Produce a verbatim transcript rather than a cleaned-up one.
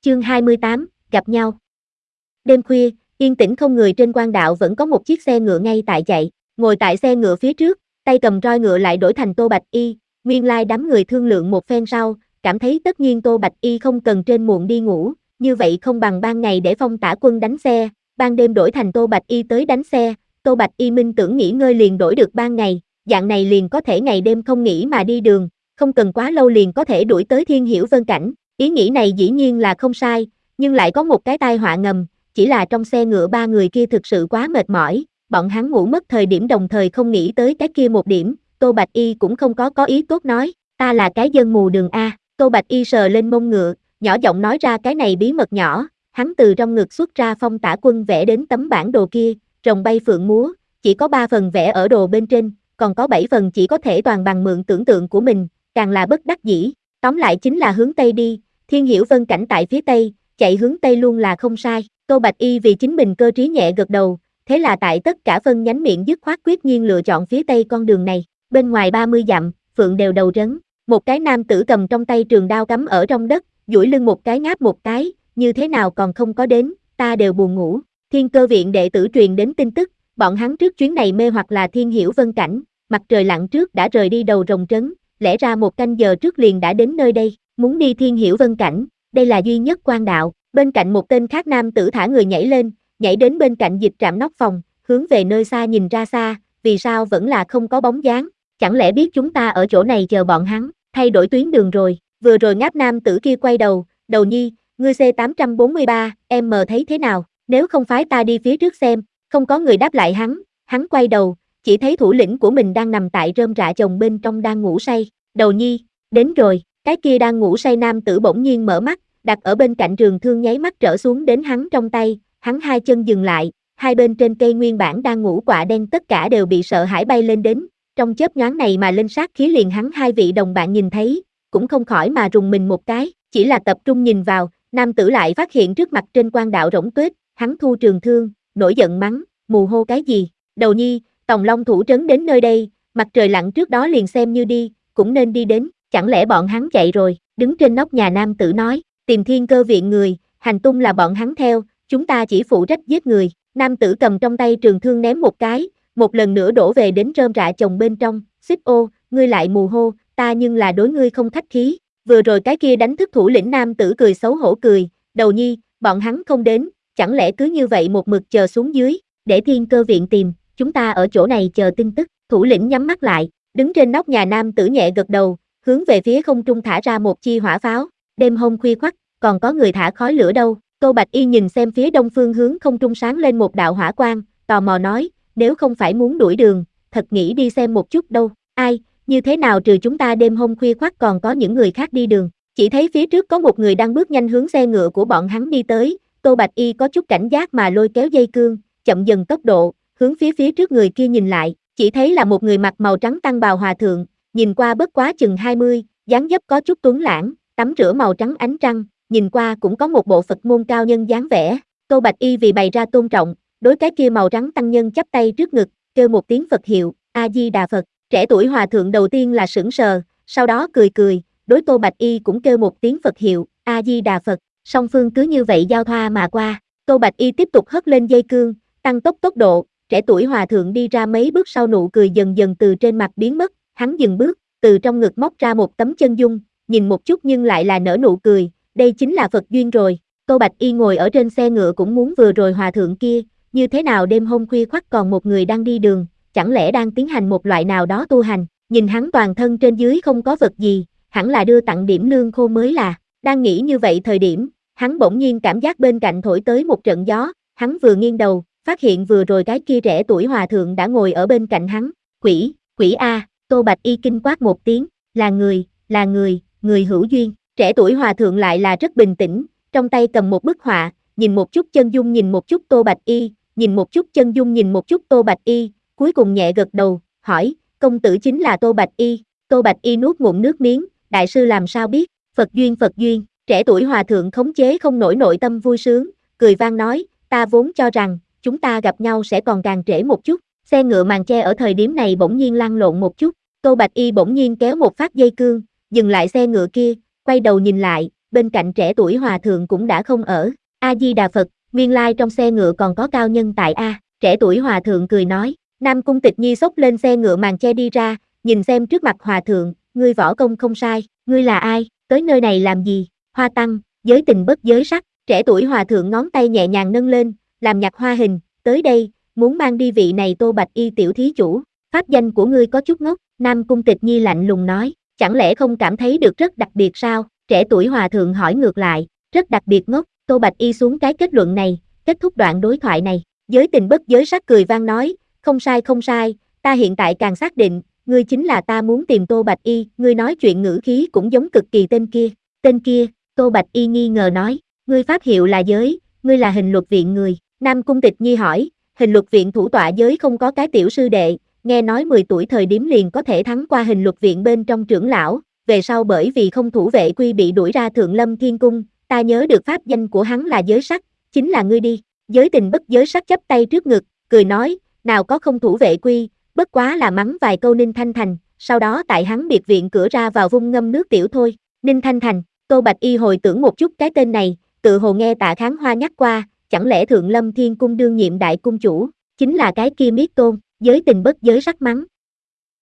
Chương hai mươi tám, gặp nhau. Đêm khuya, yên tĩnh không người trên quan đạo vẫn có một chiếc xe ngựa ngay tại chạy, ngồi tại xe ngựa phía trước, tay cầm roi ngựa lại đổi thành Tô Bạch Y, nguyên lai đám người thương lượng một phen sau, cảm thấy tất nhiên Tô Bạch Y không cần trên muộn đi ngủ, như vậy không bằng ban ngày để Phong Tả Quân đánh xe, ban đêm đổi thành Tô Bạch Y tới đánh xe, Tô Bạch Y minh tưởng nghỉ ngơi liền đổi được ban ngày, dạng này liền có thể ngày đêm không nghỉ mà đi đường, không cần quá lâu liền có thể đuổi tới Thiên Hiểu Vân Cảnh. Ý nghĩ này dĩ nhiên là không sai, nhưng lại có một cái tai họa ngầm, chỉ là trong xe ngựa ba người kia thực sự quá mệt mỏi, bọn hắn ngủ mất thời điểm đồng thời không nghĩ tới cái kia một điểm, Tô Bạch Y cũng không có có ý tốt nói, ta là cái dân mù đường A, Tô Bạch Y sờ lên mông ngựa, nhỏ giọng nói ra cái này bí mật nhỏ, hắn từ trong ngực xuất ra Phong Tả Quân vẽ đến tấm bản đồ kia, rồng bay phượng múa, chỉ có ba phần vẽ ở đồ bên trên, còn có bảy phần chỉ có thể toàn bằng mượn tưởng tượng của mình, càng là bất đắc dĩ, tóm lại chính là hướng Tây đi. Thiên Hiểu Vân Cảnh tại phía Tây, chạy hướng Tây luôn là không sai, Tô Bạch Y vì chính mình cơ trí nhẹ gật đầu, thế là tại tất cả phân nhánh miệng dứt khoát quyết nhiên lựa chọn phía Tây con đường này, bên ngoài ba mươi dặm, phượng đều đầu trấn, một cái nam tử cầm trong tay trường đao cắm ở trong đất, duỗi lưng một cái ngáp một cái, như thế nào còn không có đến, ta đều buồn ngủ, Thiên Cơ Viện đệ tử truyền đến tin tức, bọn hắn trước chuyến này mê hoặc là Thiên Hiểu Vân Cảnh, mặt trời lặn trước đã rời đi đầu rồng trấn, lẽ ra một canh giờ trước liền đã đến nơi đây. Muốn đi Thiên Hiểu Vân Cảnh, đây là duy nhất quan đạo, bên cạnh một tên khác nam tử thả người nhảy lên, nhảy đến bên cạnh dịch trạm nóc phòng, hướng về nơi xa nhìn ra xa, vì sao vẫn là không có bóng dáng, chẳng lẽ biết chúng ta ở chỗ này chờ bọn hắn, thay đổi tuyến đường rồi, vừa rồi ngáp nam tử kia quay đầu, đầu nhi, ngươi C tám bốn ba, em mờ thấy thế nào, nếu không phái ta đi phía trước xem, không có người đáp lại hắn, hắn quay đầu, chỉ thấy thủ lĩnh của mình đang nằm tại rơm rạ chồng bên trong đang ngủ say, đầu nhi, đến rồi. Cái kia đang ngủ say nam tử bỗng nhiên mở mắt, đặt ở bên cạnh trường thương nháy mắt trở xuống đến hắn trong tay, hắn hai chân dừng lại, hai bên trên cây nguyên bản đang ngủ quạ đen tất cả đều bị sợ hãi bay lên đến, trong chớp nhoáng này mà lên sát khí liền hắn hai vị đồng bạn nhìn thấy, cũng không khỏi mà rùng mình một cái, chỉ là tập trung nhìn vào, nam tử lại phát hiện trước mặt trên quan đạo rỗng tuếch, hắn thu trường thương, nổi giận mắng, mù hô cái gì, đầu nhi, Tòng Long thủ trấn đến nơi đây, mặt trời lặn trước đó liền xem như đi, cũng nên đi đến. Chẳng lẽ bọn hắn chạy rồi, đứng trên nóc nhà nam tử nói, tìm Thiên Cơ Viện người, hành tung là bọn hắn theo, chúng ta chỉ phụ trách giết người, nam tử cầm trong tay trường thương ném một cái, một lần nữa đổ về đến rơm rạ chồng bên trong, xích ô, ngươi lại mù hô, ta nhưng là đối ngươi không khách khí, vừa rồi cái kia đánh thức thủ lĩnh nam tử cười xấu hổ cười, đầu nhi, bọn hắn không đến, chẳng lẽ cứ như vậy một mực chờ xuống dưới, để Thiên Cơ Viện tìm, chúng ta ở chỗ này chờ tin tức, thủ lĩnh nhắm mắt lại, đứng trên nóc nhà nam tử nhẹ gật đầu, hướng về phía không trung thả ra một chi hỏa pháo, đêm hôm khuya khoắt, còn có người thả khói lửa đâu, Tô Bạch Y nhìn xem phía đông phương hướng không trung sáng lên một đạo hỏa quang, tò mò nói, nếu không phải muốn đuổi đường, thật nghĩ đi xem một chút đâu, ai, như thế nào trừ chúng ta đêm hôm khuya khoắt còn có những người khác đi đường, chỉ thấy phía trước có một người đang bước nhanh hướng xe ngựa của bọn hắn đi tới, Tô Bạch Y có chút cảnh giác mà lôi kéo dây cương, chậm dần tốc độ, hướng phía phía trước người kia nhìn lại, chỉ thấy là một người mặc màu trắng tăng bào hòa thượng, nhìn qua bất quá chừng hai mươi, dáng dấp có chút tuấn lãng, tắm rửa màu trắng ánh trăng, nhìn qua cũng có một bộ Phật môn cao nhân dáng vẻ. Tô Bạch Y vì bày ra tôn trọng, đối cái kia màu trắng tăng nhân chắp tay trước ngực, kêu một tiếng Phật hiệu, A Di Đà Phật. Trẻ tuổi hòa thượng đầu tiên là sững sờ, sau đó cười cười, đối Tô Bạch Y cũng kêu một tiếng Phật hiệu, A Di Đà Phật. Song phương cứ như vậy giao thoa mà qua. Tô Bạch Y tiếp tục hất lên dây cương, tăng tốc tốc độ, trẻ tuổi hòa thượng đi ra mấy bước sau nụ cười dần dần từ trên mặt biến mất. Hắn dừng bước, từ trong ngực móc ra một tấm chân dung, nhìn một chút nhưng lại là nở nụ cười, đây chính là Phật duyên rồi. Tô Bạch Y ngồi ở trên xe ngựa cũng muốn vừa rồi hòa thượng kia, như thế nào đêm hôm khuya khoắt còn một người đang đi đường, chẳng lẽ đang tiến hành một loại nào đó tu hành, nhìn hắn toàn thân trên dưới không có vật gì, hẳn là đưa tặng điểm lương khô mới là, đang nghĩ như vậy thời điểm, hắn bỗng nhiên cảm giác bên cạnh thổi tới một trận gió, hắn vừa nghiêng đầu, phát hiện vừa rồi cái kia trẻ tuổi hòa thượng đã ngồi ở bên cạnh hắn, quỷ, quỷ A. Tô Bạch Y kinh quát một tiếng, là người, là người, người hữu duyên, trẻ tuổi hòa thượng lại là rất bình tĩnh, trong tay cầm một bức họa, nhìn một chút chân dung nhìn một chút Tô Bạch Y, nhìn một chút chân dung nhìn một chút Tô Bạch Y, cuối cùng nhẹ gật đầu, hỏi, công tử chính là Tô Bạch Y, Tô Bạch Y nuốt ngụm nước miếng, đại sư làm sao biết, Phật duyên Phật duyên, trẻ tuổi hòa thượng khống chế không nổi nội tâm vui sướng, cười vang nói, ta vốn cho rằng, chúng ta gặp nhau sẽ còn càng trễ một chút. Xe ngựa màn che ở thời điểm này bỗng nhiên lăn lộn một chút, Tô Bạch Y bỗng nhiên kéo một phát dây cương, dừng lại xe ngựa kia, quay đầu nhìn lại, bên cạnh trẻ tuổi hòa thượng cũng đã không ở. A-di-đà Phật, nguyên lai trong xe ngựa còn có cao nhân tại A. Trẻ tuổi hòa thượng cười nói. Nam Cung Tịch Nhi xốc lên xe ngựa màn che đi ra, nhìn xem trước mặt hòa thượng, ngươi võ công không sai, ngươi là ai, tới nơi này làm gì? Hoa Tăng, giới tình bất giới sắc. Trẻ tuổi hòa thượng ngón tay nhẹ nhàng nâng lên, làm nhặt hoa hình, tới đây, muốn mang đi vị này Tô Bạch Y tiểu thí chủ. Pháp danh của ngươi có chút ngốc. Nam Cung Tịch Nhi lạnh lùng nói, chẳng lẽ không cảm thấy được rất đặc biệt sao? Trẻ tuổi hòa thượng hỏi ngược lại, rất đặc biệt ngốc. Tô Bạch Y xuống cái kết luận này, kết thúc đoạn đối thoại này. Giới tình bất giới sắc cười vang nói, không sai không sai, ta hiện tại càng xác định, ngươi chính là ta muốn tìm Tô Bạch Y, ngươi nói chuyện ngữ khí cũng giống cực kỳ tên kia. Tên kia, Tô Bạch Y nghi ngờ nói, ngươi pháp hiệu là giới, ngươi là hình luật viện người. Nam Cung Tịch Nhi hỏi, hình luật viện thủ tọa giới không có cái tiểu sư đệ, nghe nói mười tuổi thời điểm liền có thể thắng qua hình luật viện bên trong trưởng lão, về sau bởi vì không thủ vệ quy bị đuổi ra Thượng Lâm Thiên Cung, ta nhớ được pháp danh của hắn là giới sắc, chính là ngươi đi. Giới tình bất giới sắc chắp tay trước ngực, cười nói, nào có không thủ vệ quy, bất quá là mắng vài câu Ninh Thanh Thành, sau đó tại hắn biệt viện cửa ra vào vung ngâm nước tiểu thôi. Ninh Thanh Thành, Tô Bạch Y hồi tưởng một chút cái tên này, tự hồ nghe Tạ Kháng Hoa nhắc qua, chẳng lẽ Thượng Lâm Thiên Cung đương nhiệm đại cung chủ, chính là cái kia Miết Tôn. Giới tình bất giới sắc mắng,